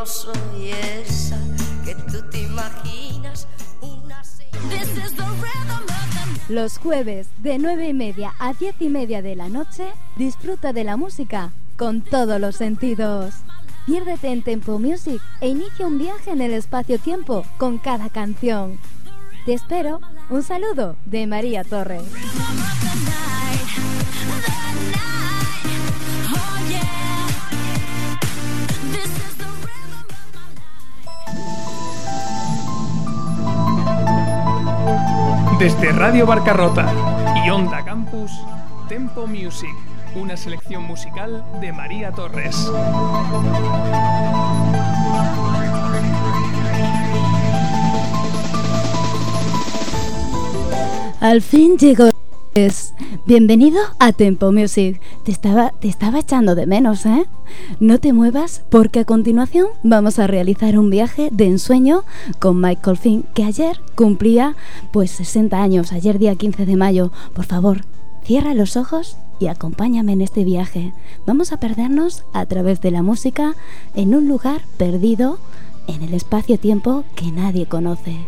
soy esa que tú te imaginas. Los jueves de 9:30 a 10:30 de la noche, disfruta de la música con todos los sentidos. Piérdete en Tempo Music e inicia un viaje en el espacio-tiempo con cada canción. Te espero. Un saludo de María Torres. Desde Radio Barcarrota y Onda Campus, Tempo Music, una selección musical de María Torres. Al fin llegó. Bienvenido a Tempo Music. Te estaba echando de menos, ¿eh? No te muevas porque a continuación vamos a realizar un viaje de ensueño con Michael Finn, que ayer cumplía 60 años, ayer día 15 de mayo. Por favor, cierra los ojos y acompáñame en este viaje. Vamos a perdernos a través de la música en un lugar perdido en el espacio-tiempo que nadie conoce.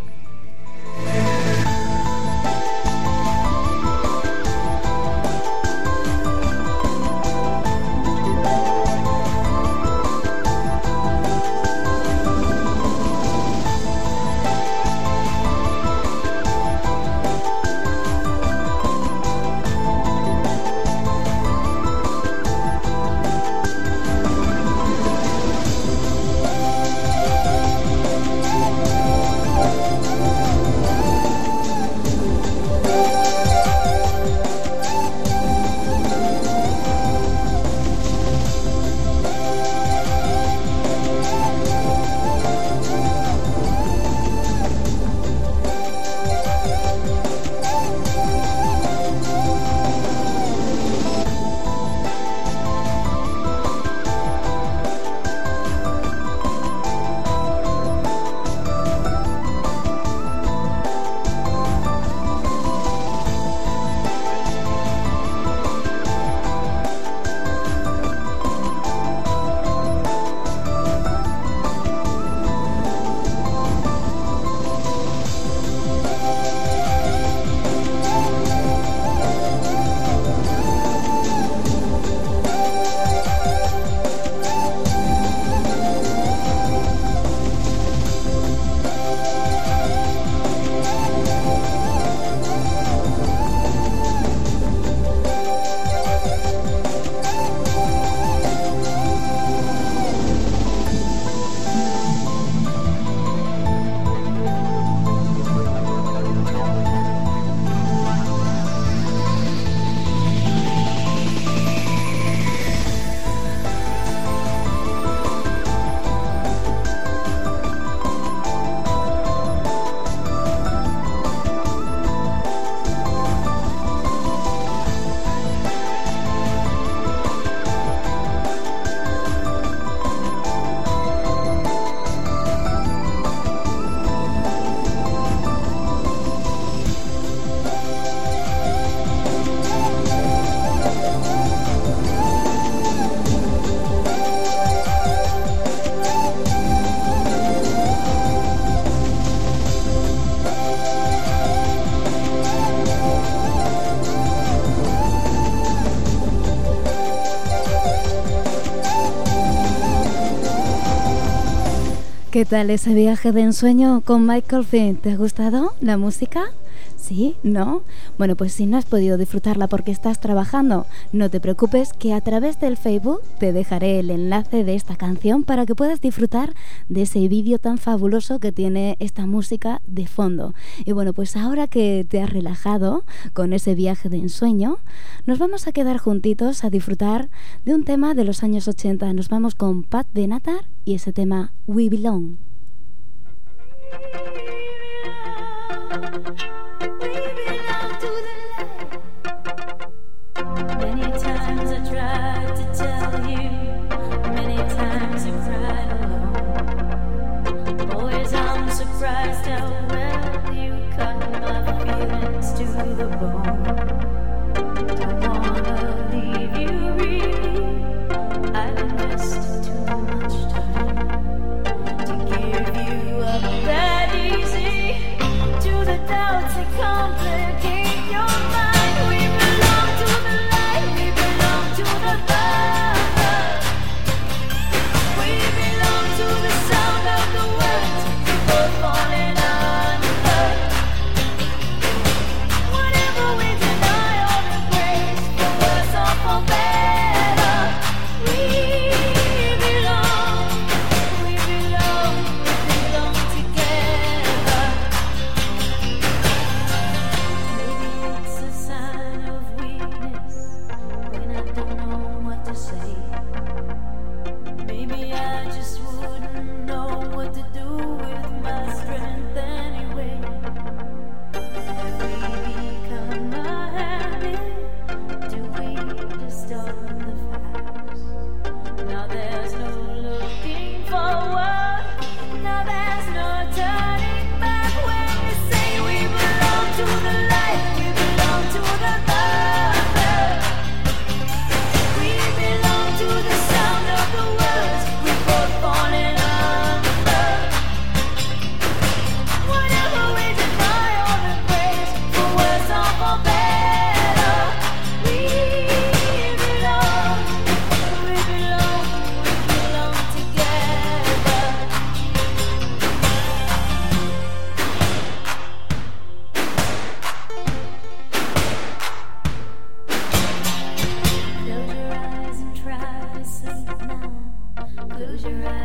¿Qué tal ese viaje de ensueño con Michael Finn? ¿Te ha gustado la música? ¿Sí? ¿No? Bueno, pues si no has podido disfrutarla porque estás trabajando, no te preocupes, que a través del Facebook te dejaré el enlace de esta canción para que puedas disfrutar de ese vídeo tan fabuloso que tiene esta música de fondo. Y bueno, pues ahora que te has relajado con ese viaje de ensueño, nos vamos a quedar juntitos a disfrutar de un tema de los años 80. Nos vamos con Pat Benatar y ese tema We Belong.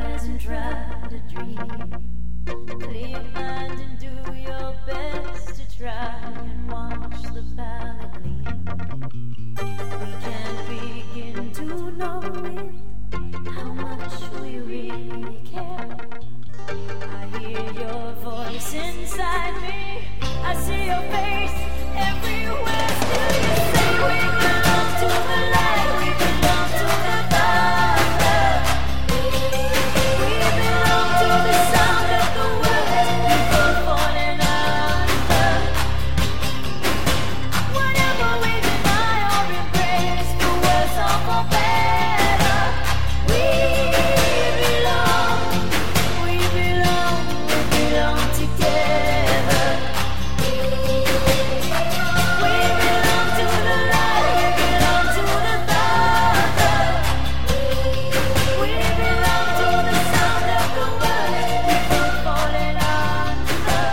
eyes and try to dream. Clear your mind and do your best to try and wash the palate clean. We can't begin to know it, how much we really care. I hear your voice inside me, I see your face everywhere. Still you say we belong to the light, we belong to the dark. We belong to the sound of the words we both falling under. Whatever we deny or embrace, for worse or for better, we belong together. We belong to the light, we belong to the dark. We belong to the sound of the words we both falling under.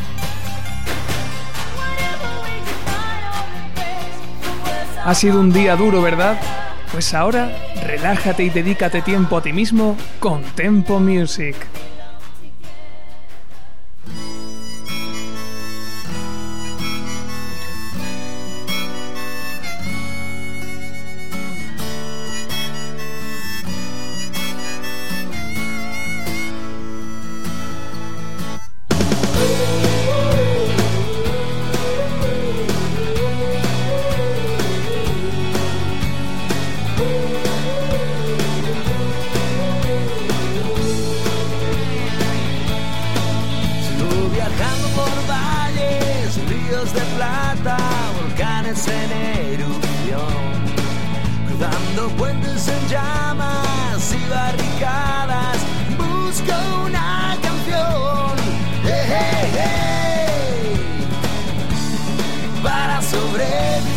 Whatever we deny or embrace, for worse or Ha sido un día duro, ¿verdad? Pues ahora, relájate y dedícate tiempo a ti mismo con Tempo Music. Sigo viajando por valles, ríos de plata, volcanes en erupción, cruzando puentes en llamas y barricadas, busco una canción, hey, hey, hey, para sobrevivir,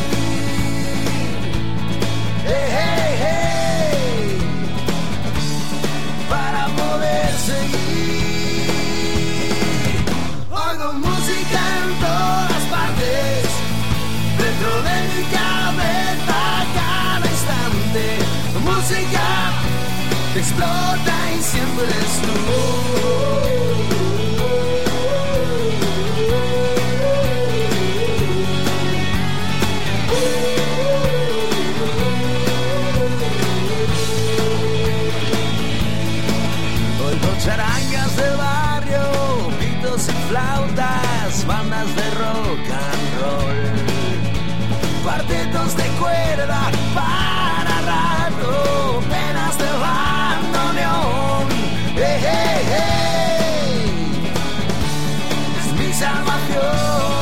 hey, hey, hey, para poder seguir. Oigo música en todas partes, dentro de mi cabeza cada instante. Música que explota y siempre eres tú. Oigo charangas de barrio, pitos y flautas, bandas de rock and roll, cuartetos de cuerda para rato, penas de bandoneón, hey, hey, hey, es mi salvación,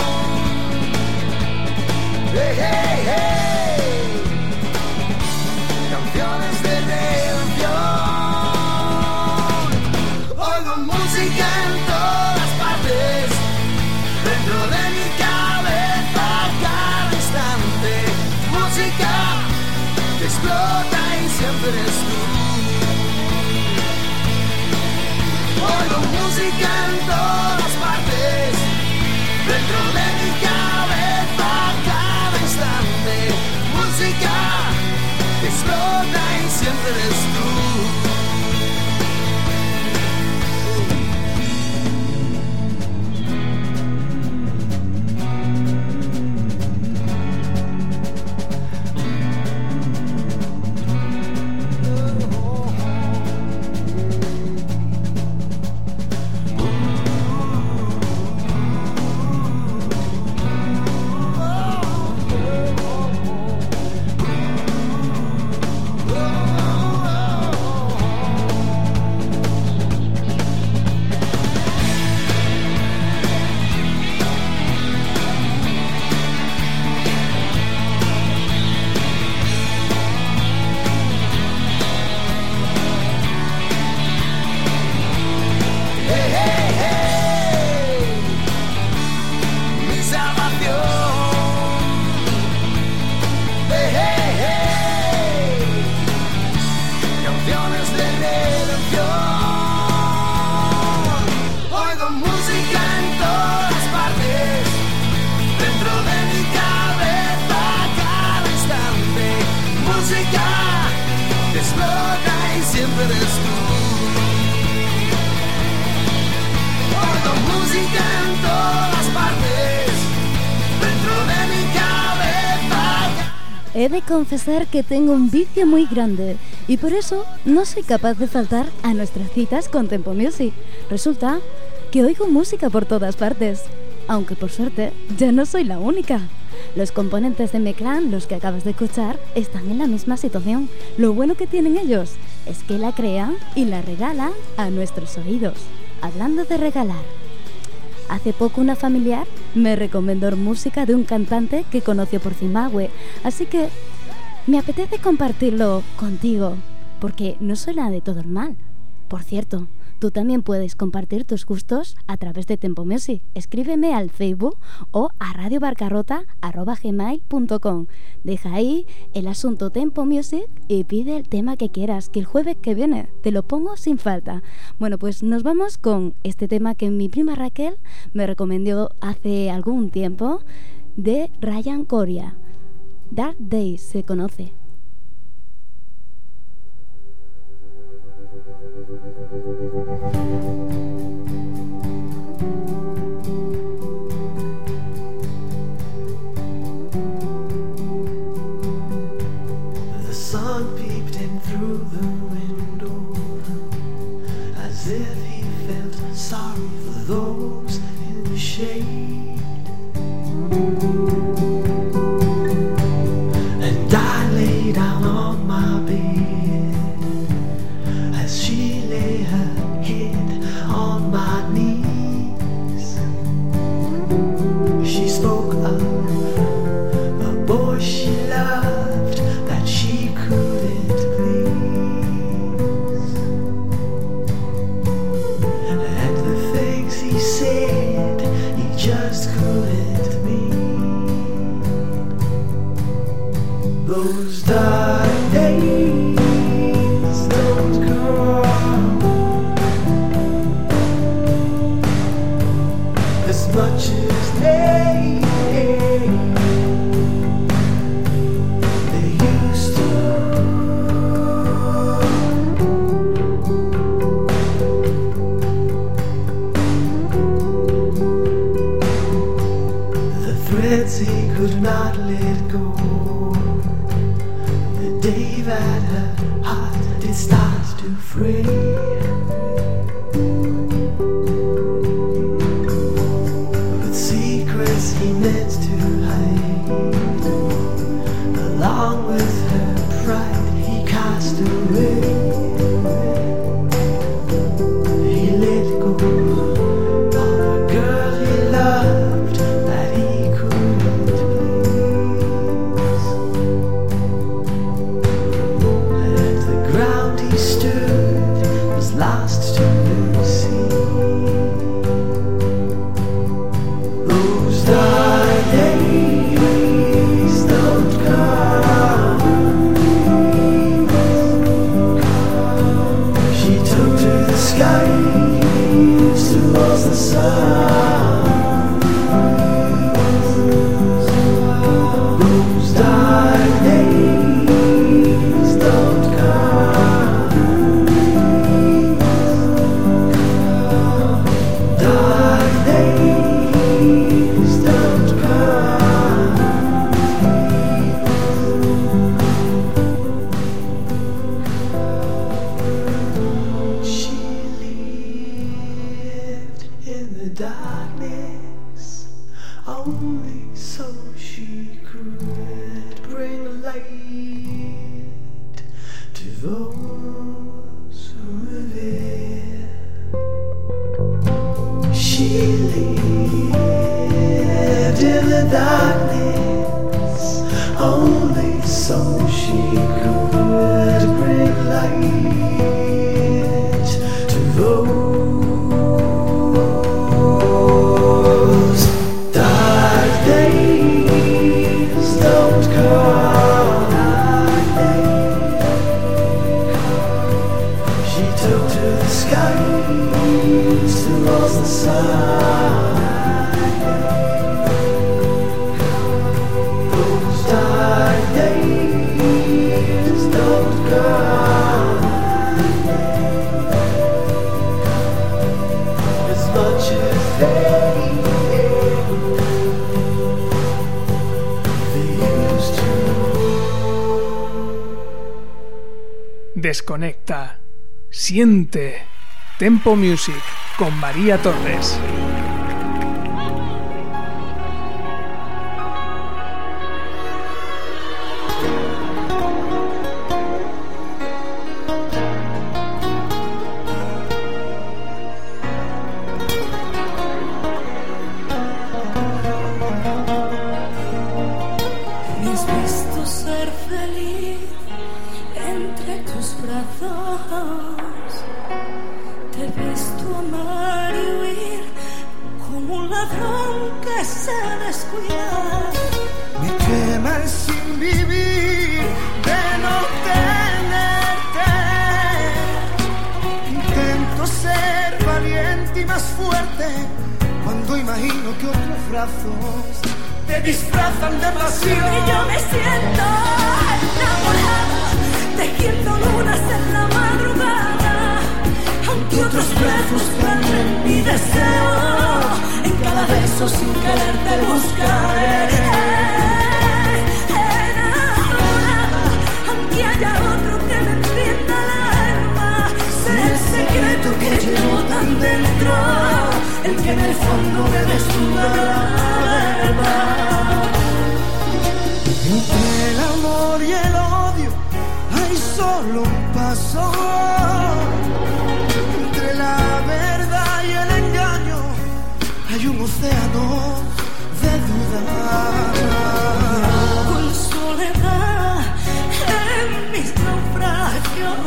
hey, hey, hey, canciones de redención. Oigo música en todas partes, dentro de mi cabeza cada instante. Música que explota y siempre eres tú. Oigo música en todas partes, dentro de mi cabeza cada instante. Música que explota y siempre eres tú. música en todas partes, dentro de mi cabeza. He de confesar que tengo un vicio muy grande y por eso no soy capaz de faltar a nuestras citas con Tempo Music. Resulta que oigo música por todas partes, aunque por suerte ya no soy la única. Los componentes de mi clan, los que acabas de escuchar, están en la misma situación. Lo bueno que tienen ellos es que la crean y la regalan a nuestros oídos. Hablando de regalar, hace poco una familiar me recomendó música de un cantante que conoció por Zimbabue, así que me apetece compartirlo contigo, porque no suena de todo el mal. Por cierto, tú también puedes compartir tus gustos a través de Tempo Music. Escríbeme al Facebook o a radiobarcarrota@gmail.com. Deja ahí el asunto Tempo Music y pide el tema que quieras, que el jueves que viene te lo pongo sin falta. Bueno, pues nos vamos con este tema que mi prima Raquel me recomendó hace algún tiempo, de Ryan Coria. Dark Days se conoce. The sun peeped in through the window, as if he felt sorry for those in the shade. And I lay down on my bed as she lay her head on my knees. She spoke of a boy she loved that she couldn't please, and the things he said he just couldn't mean. Those dark days don't come as much as they used to. The threads he could not let go, the day that her heart did start to fray. With secrets he meant to hide, along with her pride he cast away. He let go of the girl he loved that he couldn't please, and the ground he stood was lost to the sea. Those dark days don't come. She took to the skies towards the sun. Those dark days don't come. Dark days don't come. She lived in the darkness only so she could bring light to those who were there. She lived in the darkness only so she could bring light to those. Dark days don't come. She took to the skies towards the sun. Those dark days don't come as much as they Desconecta. Siente. Tempo Music con María Torres. Te disfrazan de pasión y yo me siento enamorada, tejiendo lunas en la madrugada, aunque otros brazos calmen mi deseo, en cada beso sin querer te buscaré. Enamorada, aunque haya otro que me encienda el alma, será el secreto que llevo tan dentro, el que en el fondo me desnuda la verdad. Entre el amor y el odio hay solo un paso. Entre la verdad y el engaño hay un océano de duda. Con soledad en mis naufragios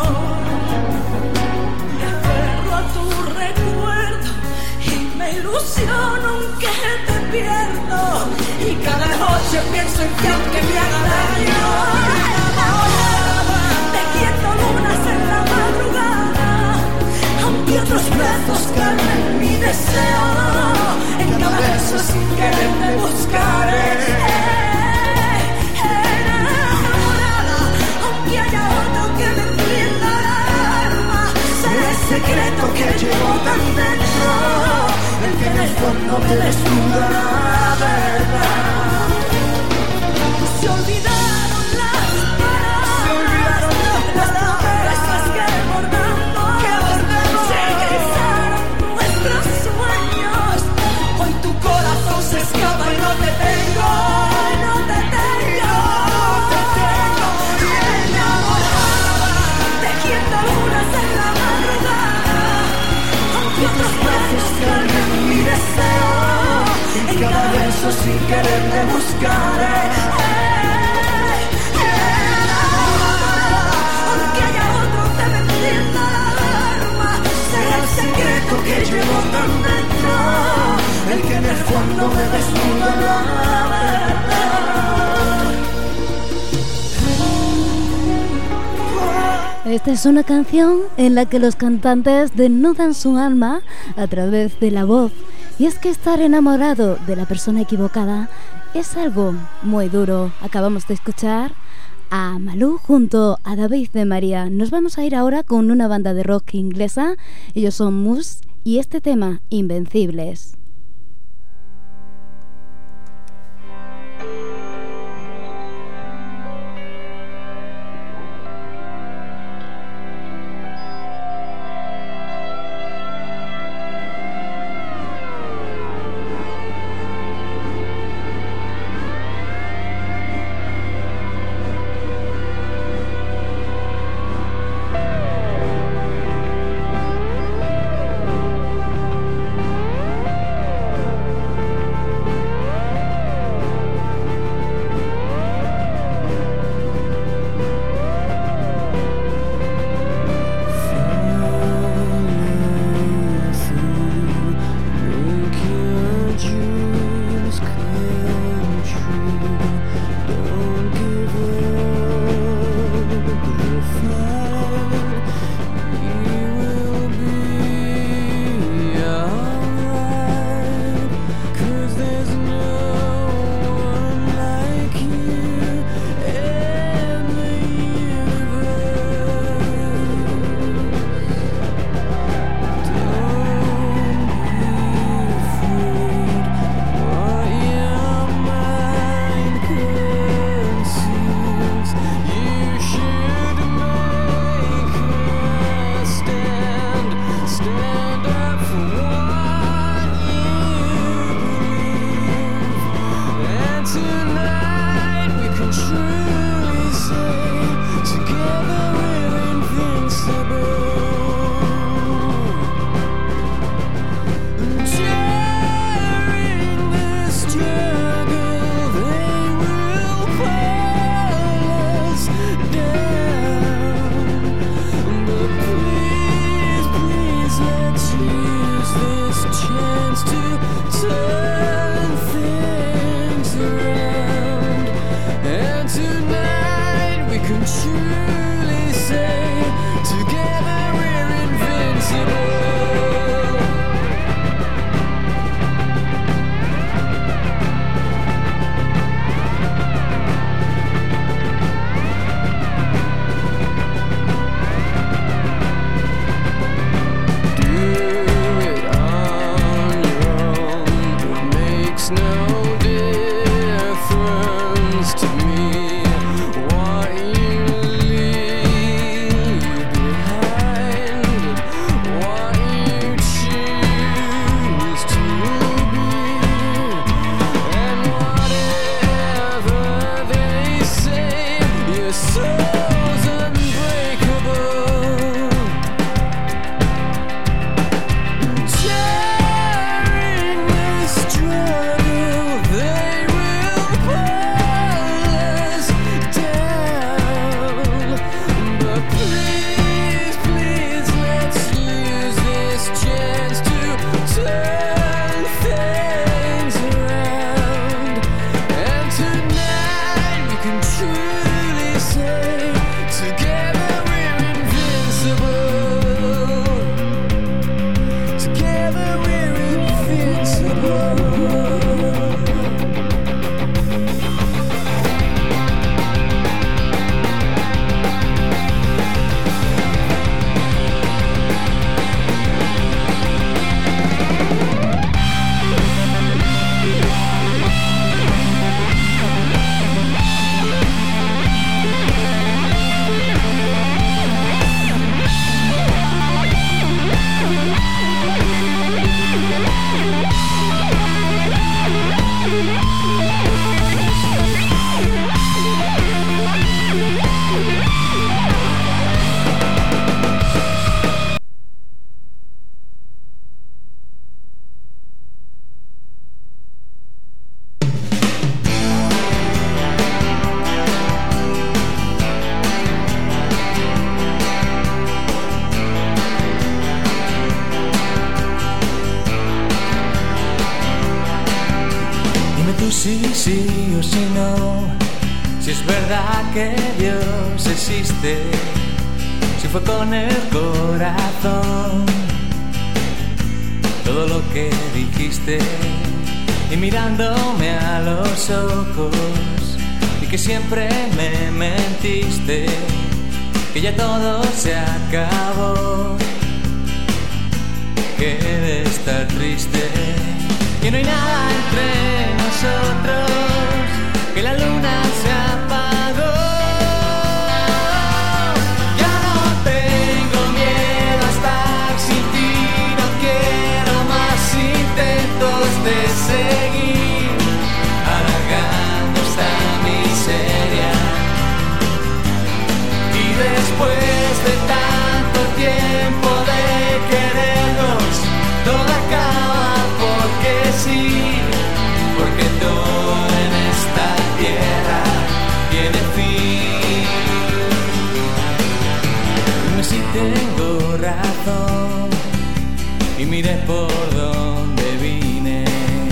me aferro a tu recuerdo y me ilusiono aunque te pierdo, y cada noche pienso en que aunque me haga daño, tejiendo lunas en la madrugada, aunque otros brazos calmen mi deseo, en cada beso sin querer te buscaré. Enamorada, aunque haya otro que me encienda el alma, será el secreto que llevo tan dentro, el que en el fondo me desnuda la verdad. Se olvidaron las palabras, las promesas que bordamos, se grisaron nuestros sueños. Hoy tu corazón se escapa y no te tengo, no te tengo, enamorada, tejiendo lunas en la madrugada, aunque otros brazos calmen mi deseo, en cada beso sin querer te buscaré. Que llevo tan dentro, el que en el fondo me desnuda la verdad. Esta es una canción en la que los cantantes desnudan su alma a través de la voz. Y es que estar enamorado de la persona equivocada es algo muy duro. Acabamos de escuchar a Malú junto a David de María. Nos vamos a ir ahora con una banda de rock inglesa. Ellos son Muse y este tema, Invencibles. sí o si no, si es verdad que Dios existe, si fue con el corazón todo lo que dijiste, y mirándome a los ojos, y que siempre me mentiste, que ya todo se acabó, que de estar triste, que no hay nada entre nosotros, que la luna se apagó. Ya no tengo miedo a estar sin ti, no quiero más intentos de seguir alargando esta miseria. Y después de tanto tiempo de querernos, todo acaba porque sí, porque todo en esta tierra tiene fin. Dime si tengo razón y miré por donde vine.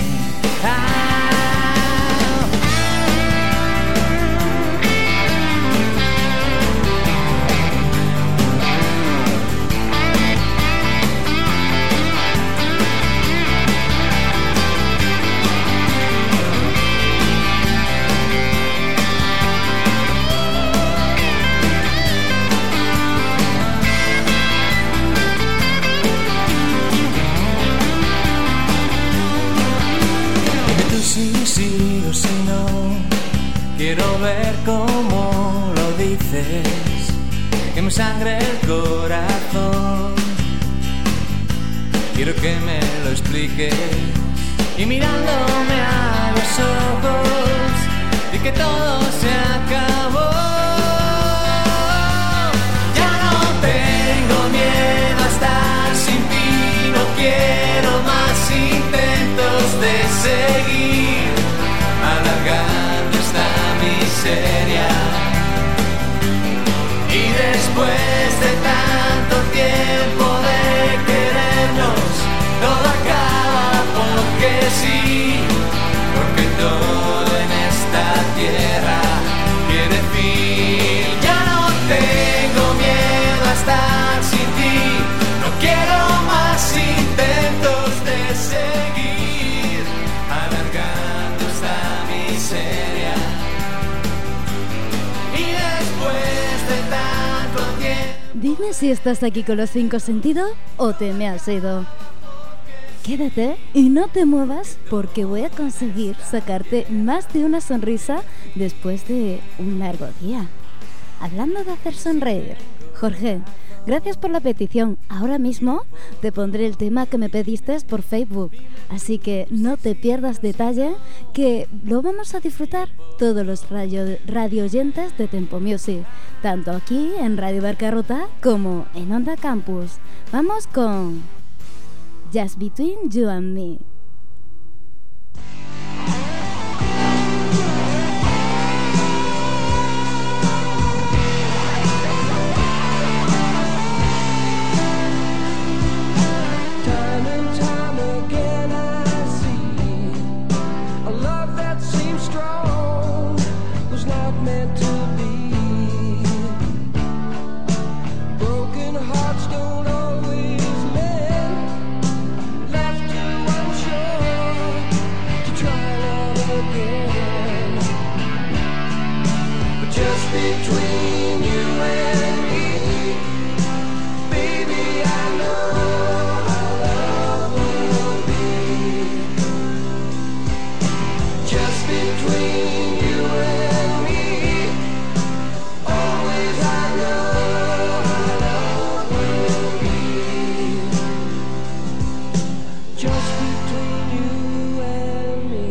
Sí o si no, quiero ver cómo lo dices, que me sangre el corazón, quiero que me lo expliques, y mirándome a los ojos, y que todo se acabó. Ya no tengo miedo a estar sin ti, no quiero más intentos de seguir alargando esta miseria. Y después de tanto tiempo de querernos, todo acaba porque sí, porque todo en esta tierra tiene fin. Ya no tengo miedo a estar sin ti, no quiero más intentos de seguir alargando esta miseria. Y después de tanto tiempo, Dime si estás aquí con los 5 sentidos o te me has ido. Quédate y no te muevas porque voy a conseguir sacarte más de una sonrisa después de un largo día. Hablando de hacer sonreír, Jorge, gracias por la petición. Ahora mismo te pondré el tema que me pediste por Facebook, así que no te pierdas detalle, que lo vamos a disfrutar todos los radio oyentes de Tempo Music, tanto aquí en Radio Barcarrota como en Onda Campus. Vamos con Just Between You and Me. between you and me, baby, I know how love will be. Just between you and me, always I know how love will be. Just between you and me.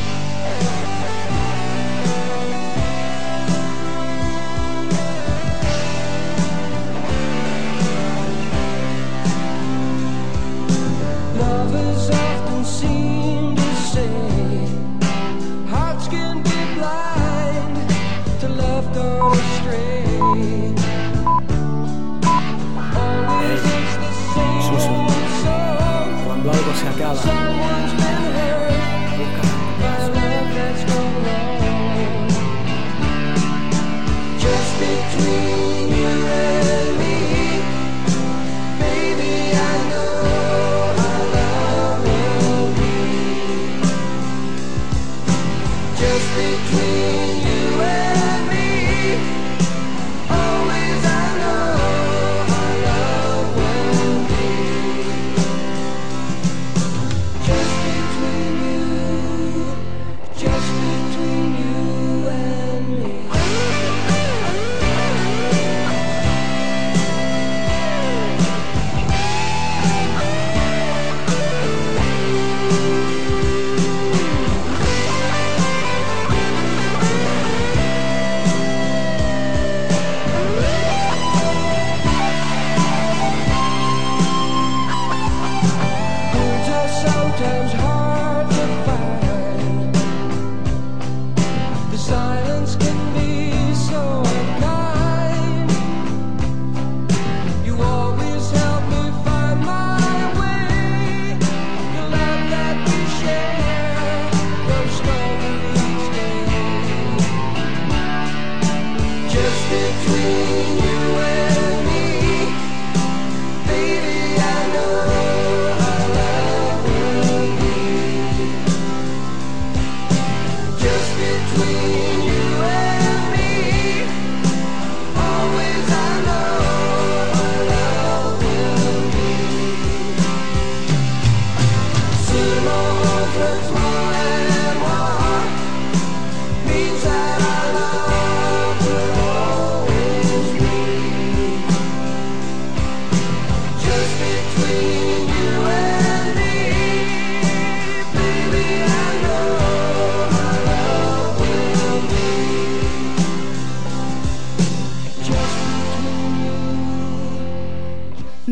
Lovers often seem to say hearts can be blind to love gone astray. Always it's the same Suso, old song. cuando algo se acaba, Someone's been hurt busca by love that's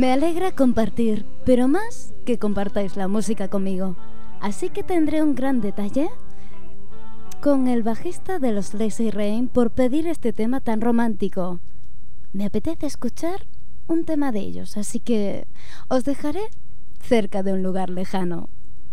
Me alegra compartir, pero más que compartáis la música conmigo. Así que tendré un gran detalle con el bajista de los Lazy Rain por pedir este tema tan romántico. Me apetece escuchar un tema de ellos, así que os dejaré cerca de un lugar lejano.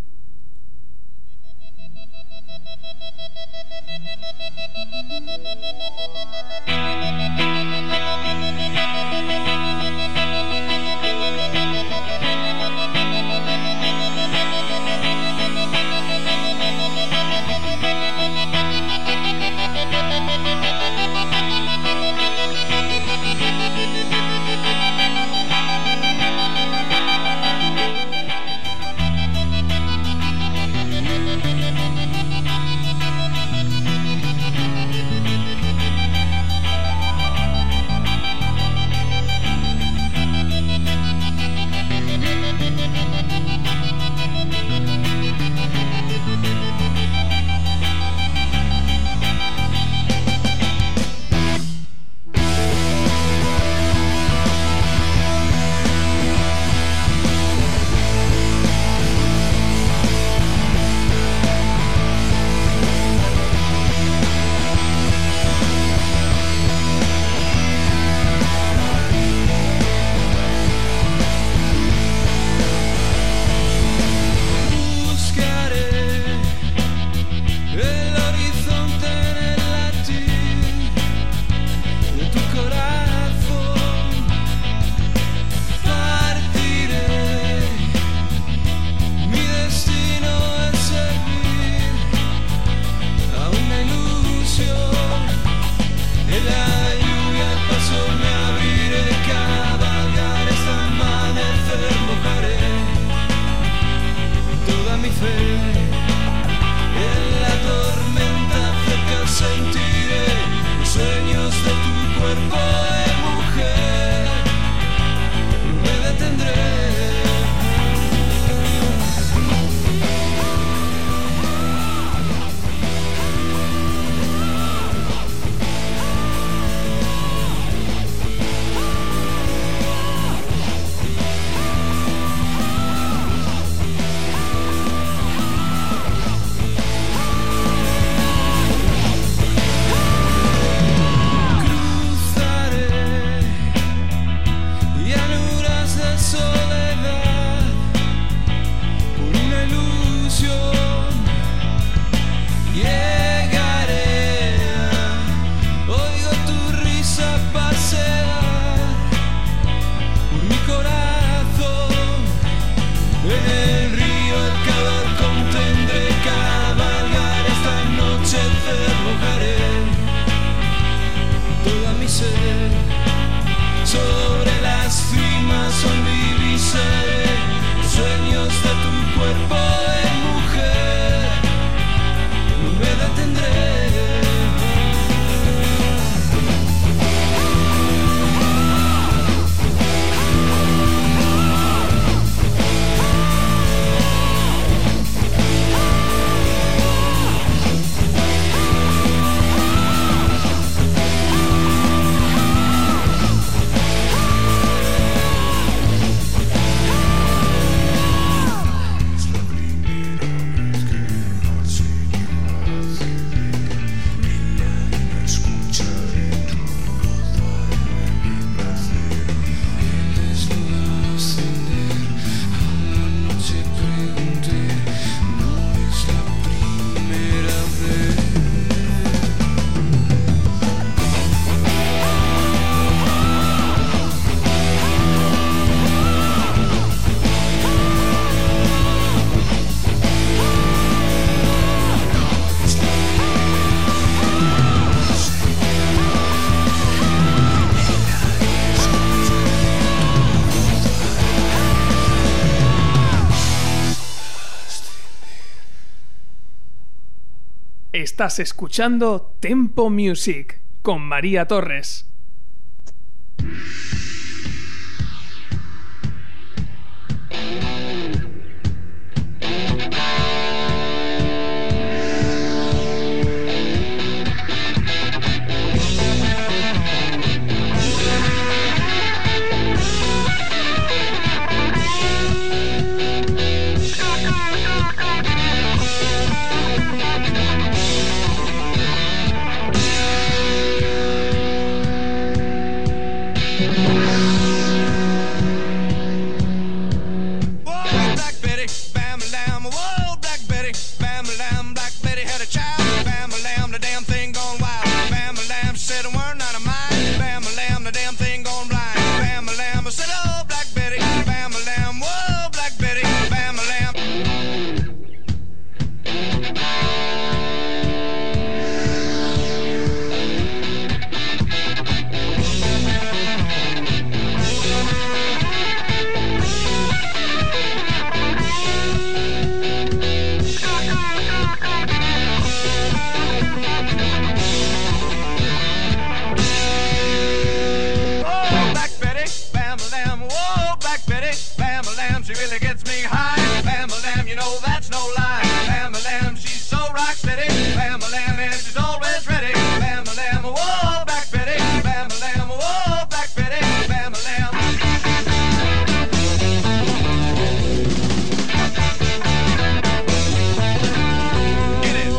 Estás escuchando Tempo Music con María Torres. really gets me high. Bam-a-lam, you know that's no lie. Bam-a-lam, she's so rock steady. Bam-a-lam, and she's always ready. Bam-a-lam, whoa, Black Betty. Bam-a-lam, whoa, Black Betty. Bam-a-lam. Get it.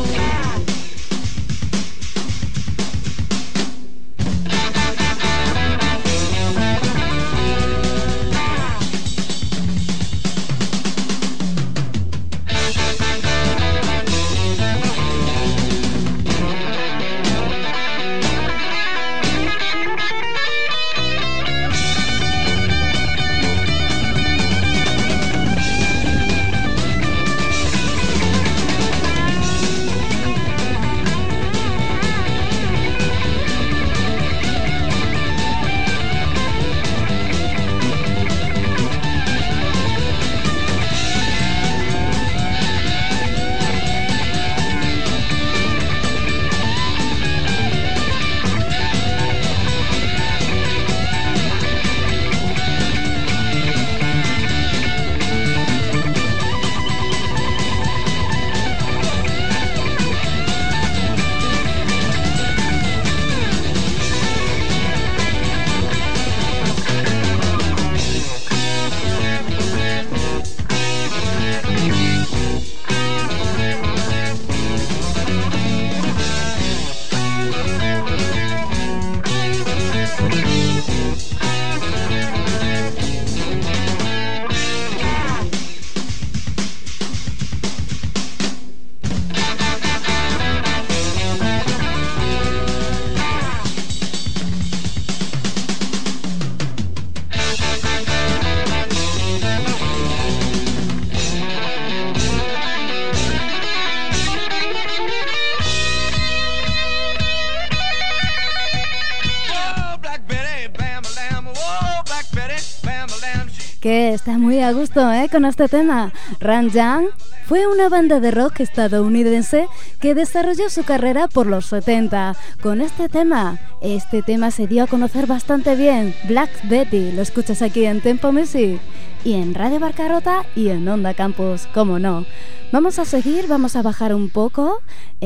Que está muy a gusto, con este tema. Ranjan fue una banda de rock estadounidense que desarrolló su carrera por los 70 con este tema. Este tema se dio a conocer bastante bien. Black Betty, lo escuchas aquí en Tempo Music y en Radio Barcarrota y en Onda Campus, cómo no. Vamos a seguir, vamos a bajar un poco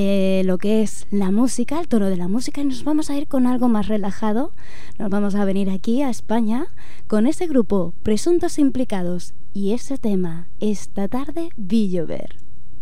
lo que es la música, el tono de la música, y nos vamos a ir con algo más relajado. Nos vamos a venir aquí a España con ese grupo Presuntos Implicados y ese tema, Esta tarde vi llover.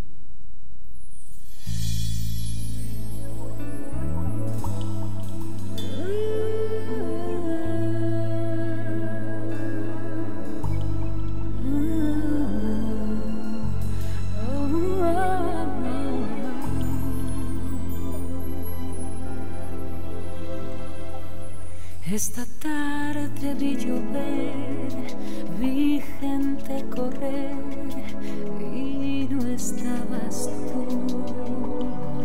Esta tarde vi llover, vi gente correr y no estabas tú.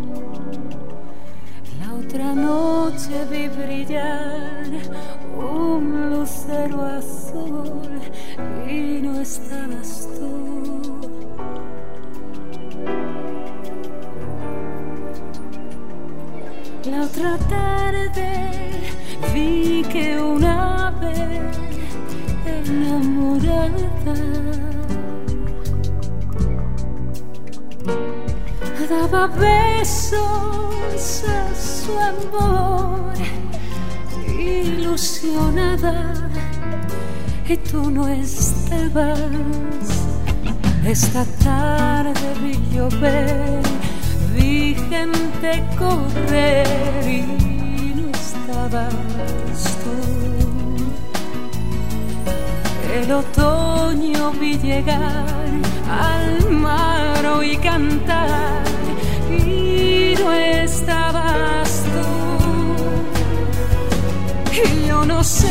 La otra noche vi brillar un lucero azul y no estabas tú. La otra tarde vi que una ave enamorada daba besos a su amor, ilusionada, y tú no estabas. Esta tarde vi llover, vi gente correr y no estabas tú. El otoño vi llegar al mar y cantar y no estabas tú. Y yo no sé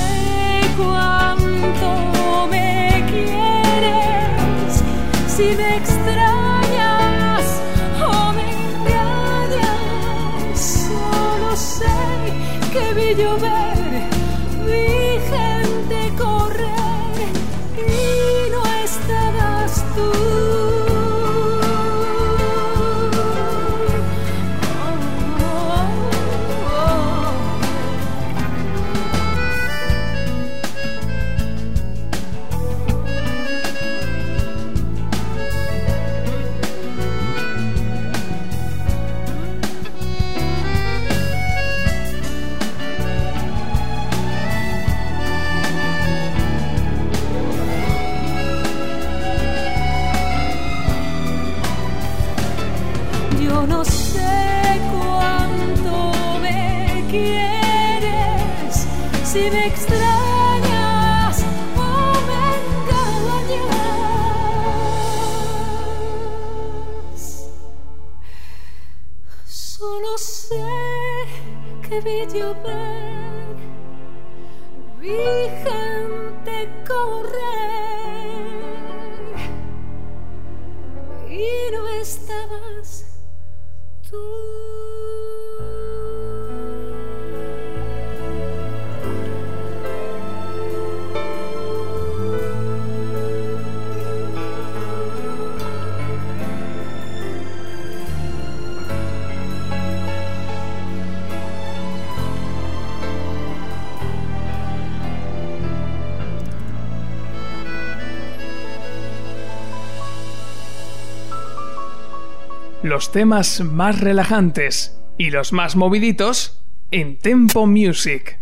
cuánto me quieres, si me extrañas o me engañas. Solo sé que vi llover, vi gente correr y no estabas tú. Yo no sé cuánto me quieres, si me extrañas o me engañas. Solo sé que vi llover, vi gente correr y no estabas tú. Los temas más relajantes y los más moviditos en Tempo Music.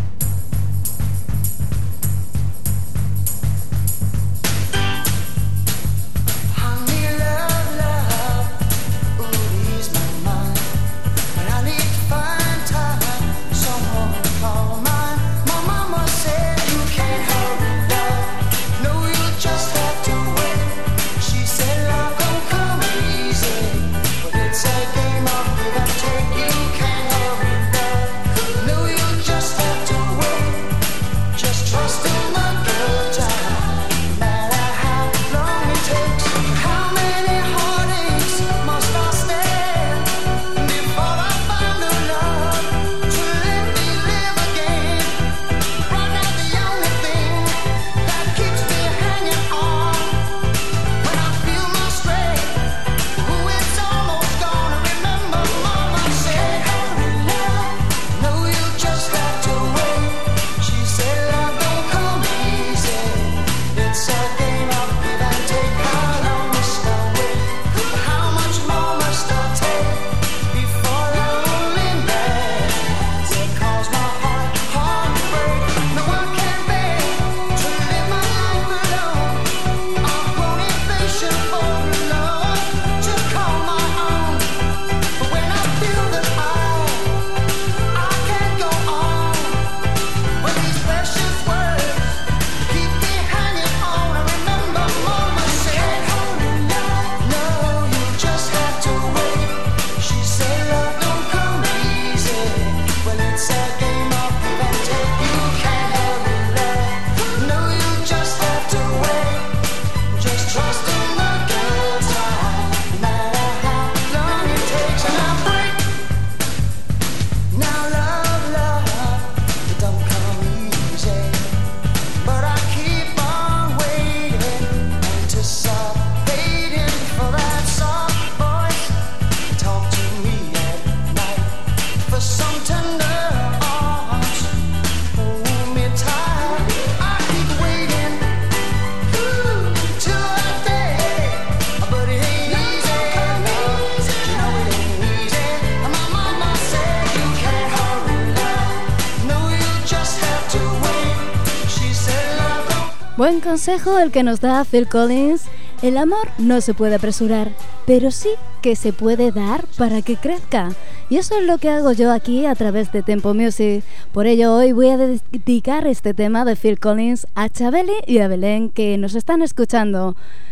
Buen consejo el que nos da Phil Collins. El amor no se puede apresurar, pero sí que se puede dar para que crezca. Y eso es lo que hago yo aquí a través de Tempo Music. Por ello hoy voy a dedicar este tema de Phil Collins a Chabeli y a Belén, que nos están escuchando.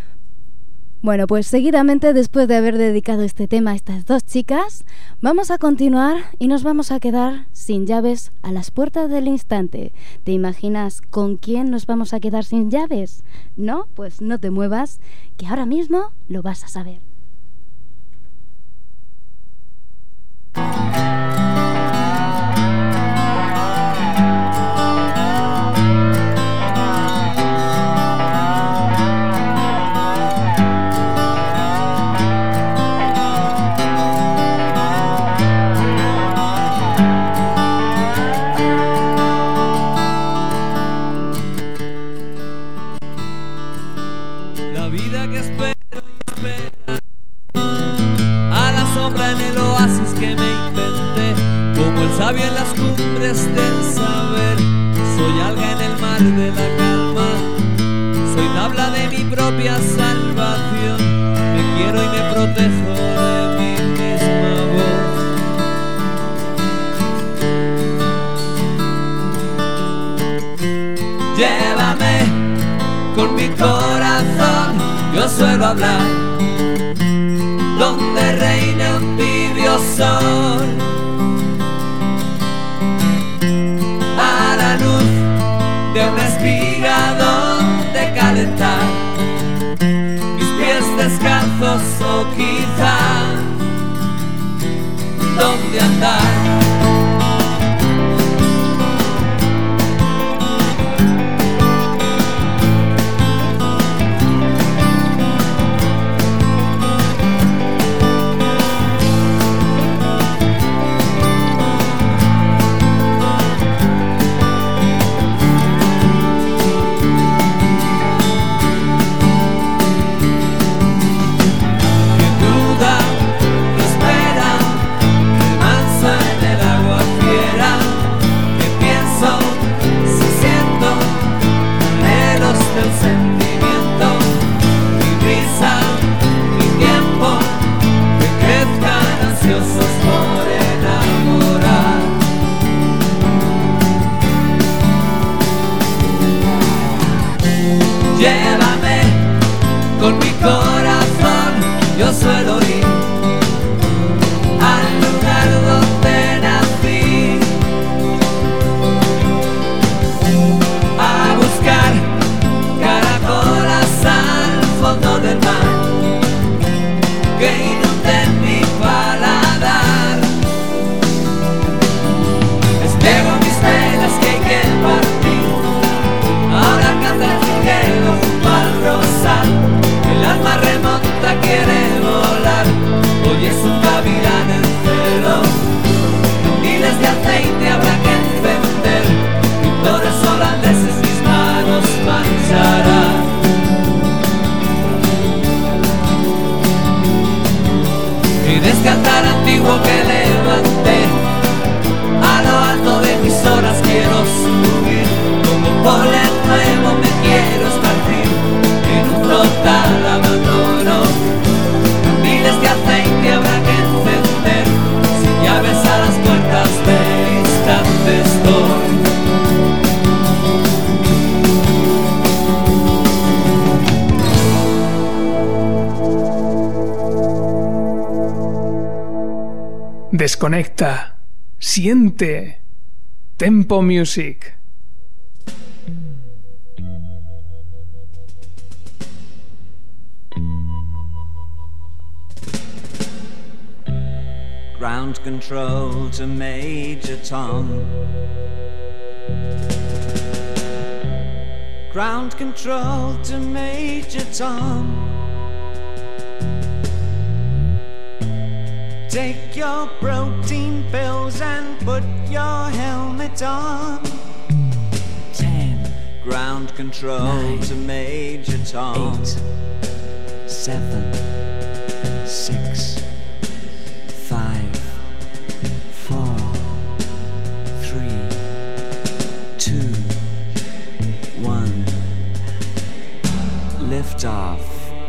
Bueno, pues seguidamente, después de haber dedicado este tema a estas dos chicas, vamos a continuar y nos vamos a quedar sin llaves a las puertas del instante. ¿Te imaginas con quién nos vamos a quedar sin llaves? ¿No? Pues no te muevas, que ahora mismo lo vas a saber. Sabio en las cumbres del saber, soy alga en el mar de la calma, soy tabla de mi propia salvación, me quiero y me protejo de mí mismo. suelo hablar, donde reina un tibio sol. A la luz de una espiga donde calentar mis pies descalzos, o quizá donde andar. Llévame con mi corazón, yo suelo ir al lugar donde nací, a buscar caracolas al fondo del mar que inunden mi paladar. Espero mis velas que hay que partir, ahora canta el jilguero junto al rosal. El alma remonta, quiere volar, hoy es un gavilán en celo. Miles de aceite habrá que encender, pintores holandeses mis manos mancharán. Y descartar antiguo que levanté, a lo alto de mis horas quiero subir, como polen nuevo me quiero esparcir en un total abandono. Miles de aceite habrá que encender, sin llaves a las puertas del instante estoy. Desconecta, siente, Tempo Music. Ground control to Major Tom. Ground control to Major Tom. Take your protein pills and put your helmet on. 10. Ground control 9, to Major Tom. 8, 7, 6, 5, 4, 3, 2, 1. Lift off.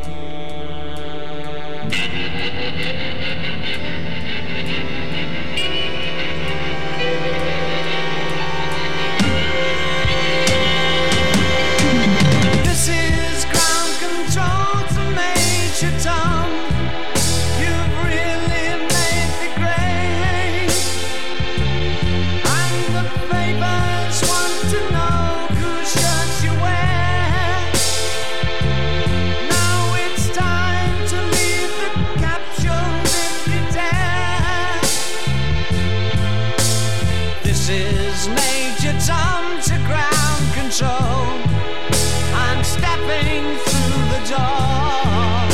This is ground control to Major Tom. You've really made the grade, and the papers want to know whose shirts you wear. Now it's time to leave the capsule if you dare. This is Major Tom to ground control. I'm stepping through the door,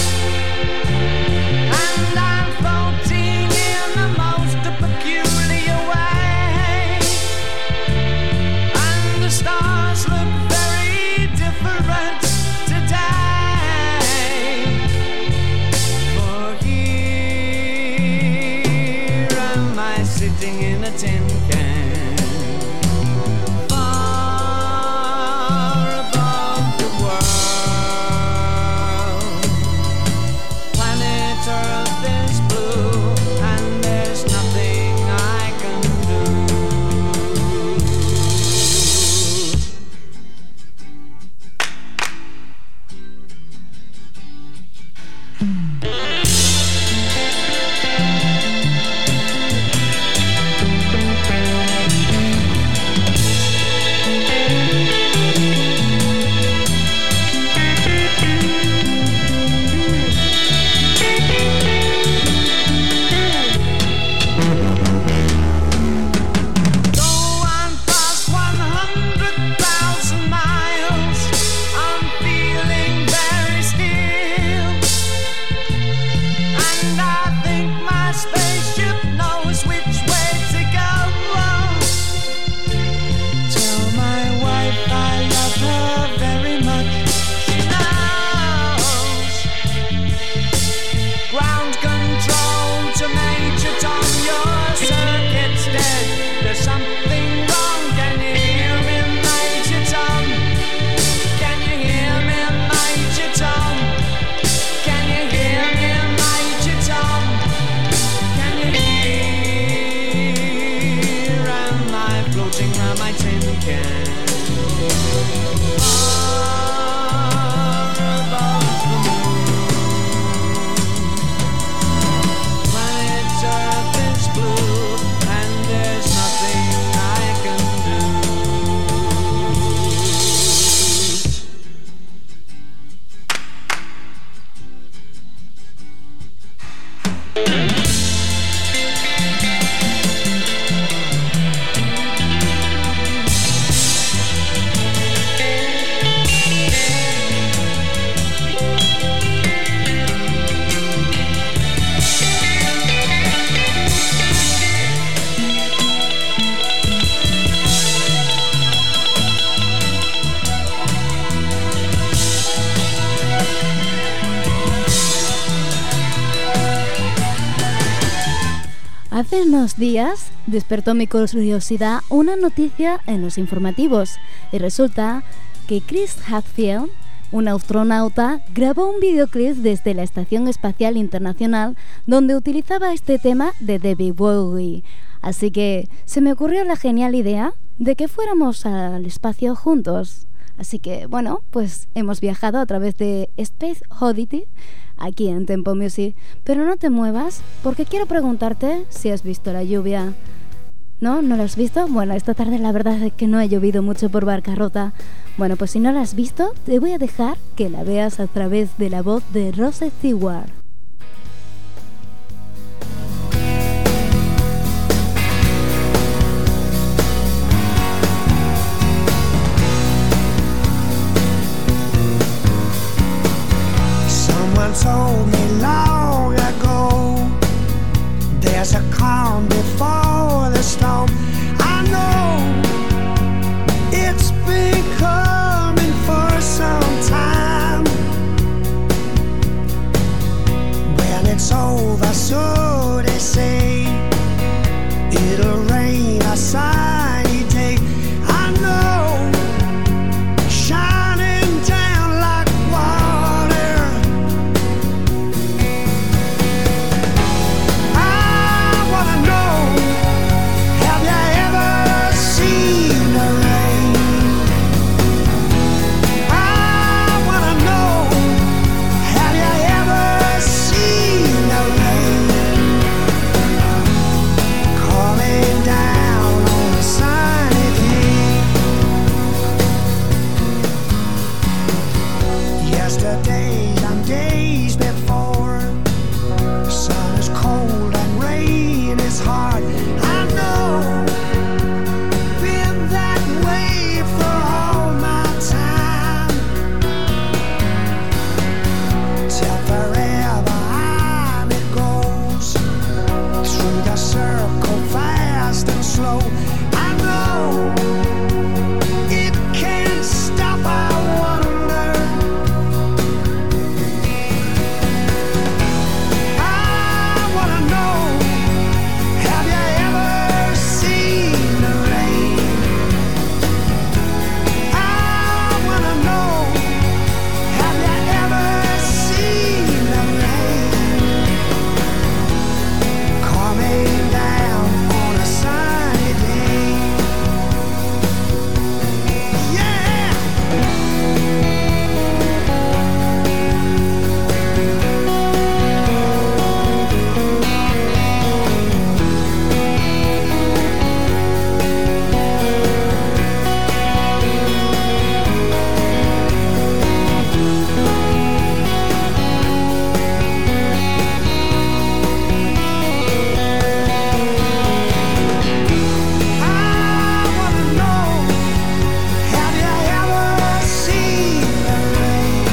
and I'm floating in the most peculiar way, and the stars look very different today. For here am I sitting in a tin can, far above the world. Planet Earth is blue, and there's nothing I can do. Hace unos días despertó mi curiosidad una noticia en los informativos y resulta que Chris Hadfield, un astronauta, grabó un videoclip desde la Estación Espacial Internacional donde utilizaba este tema de David Bowie. Así que se me ocurrió la genial idea de que fuéramos al espacio juntos. Así que, bueno, pues hemos viajado a través de Space Oddity aquí en Tempo Music. Pero no te muevas porque quiero preguntarte si has visto la lluvia. ¿No? ¿No la has visto? Bueno, esta tarde la verdad es que no ha llovido mucho por Barcarrota. Bueno, pues si no la has visto, te voy a dejar que la veas a través de la voz de Rose Stewart. Someone told me long ago there's a calm before the storm. I know it's been coming for some time. When it's over, so they say, it'll rain a sunny day. I know, shining down like water. I wanna know, have you ever seen the rain? I wanna know, have you ever seen the rain coming down on a sunny day? Yesterdays and days before, sun is cold and rain is hard. I know, been that way for all my time. Till forever on it goes, through the circle fast and slow. I know, it can't stop, I wonder. I wanna know, have you ever seen the rain? I wanna know, have you ever seen the rain coming down on a sunny day? Yeah! I wanna know, have you ever seen the rain?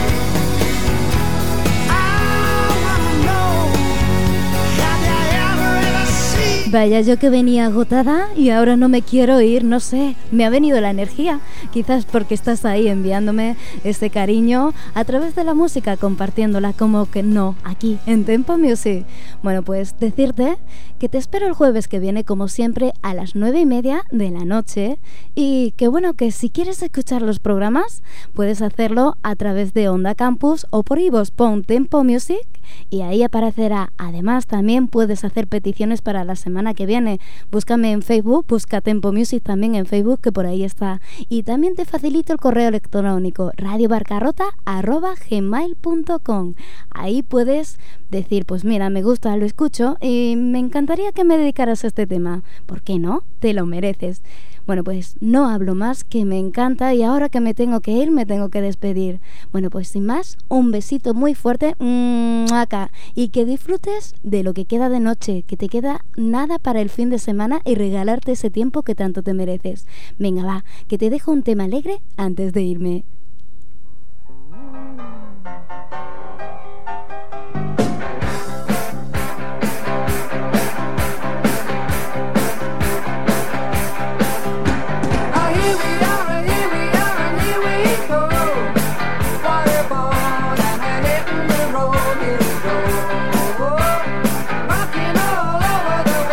I wanna know, have you ever seen? Vaya, yo que venía agotada y ahora no me quiero ir, no sé, me ha venido la energía, quizás porque estás ahí enviándome este cariño a través de la música, compartiéndola como que no, aquí en Tempo Music. Bueno, pues decirte que te espero el jueves que viene como siempre a las 9:30 de la noche y que bueno, que si quieres escuchar los programas puedes hacerlo a través de Onda Campus o por iVoox, pon Tempo Music y ahí aparecerá. Además también puedes hacer peticiones para la semana que viene. Búscame en Facebook, busca Tempo Music también en Facebook, que por ahí está. Y también te facilito el correo electrónico radiobarcarrota@gmail.com. Ahí puedes decir, pues mira, me gusta, lo escucho y me encantaría que me dedicaras a este tema. ¿Por qué no? Te lo mereces. Bueno, pues no hablo más, que me encanta y ahora que me tengo que ir, me tengo que despedir. Bueno, pues sin más, un besito muy fuerte acá y que disfrutes de lo que queda de noche, que te queda nada para el fin de semana y regalarte ese tiempo que tanto te mereces. Venga, va, que te dejo un tema alegre antes de irme. Rocking all over the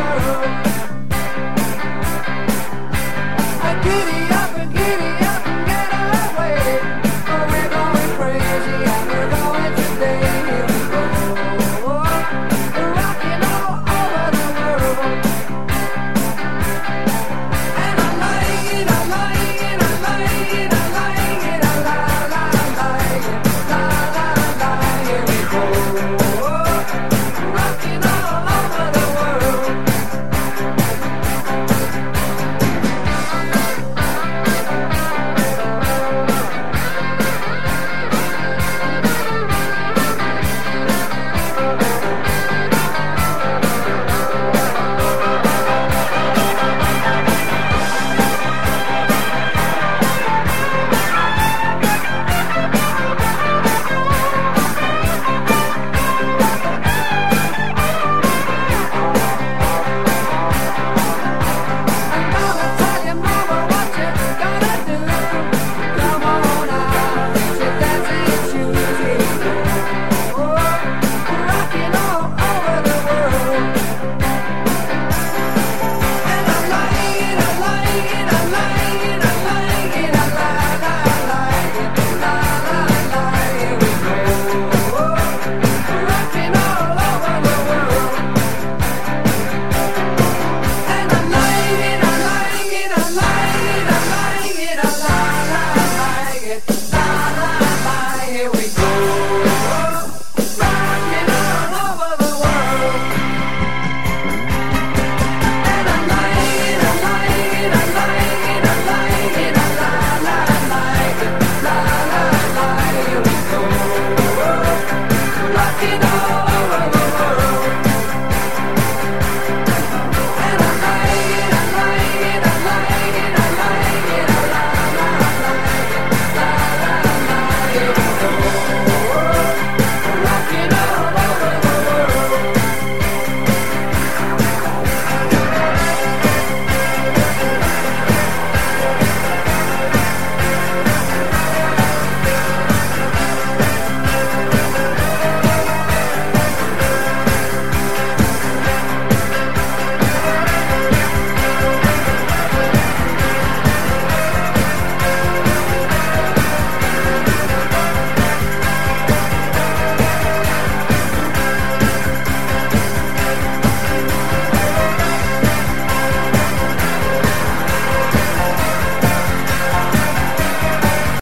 Navidad.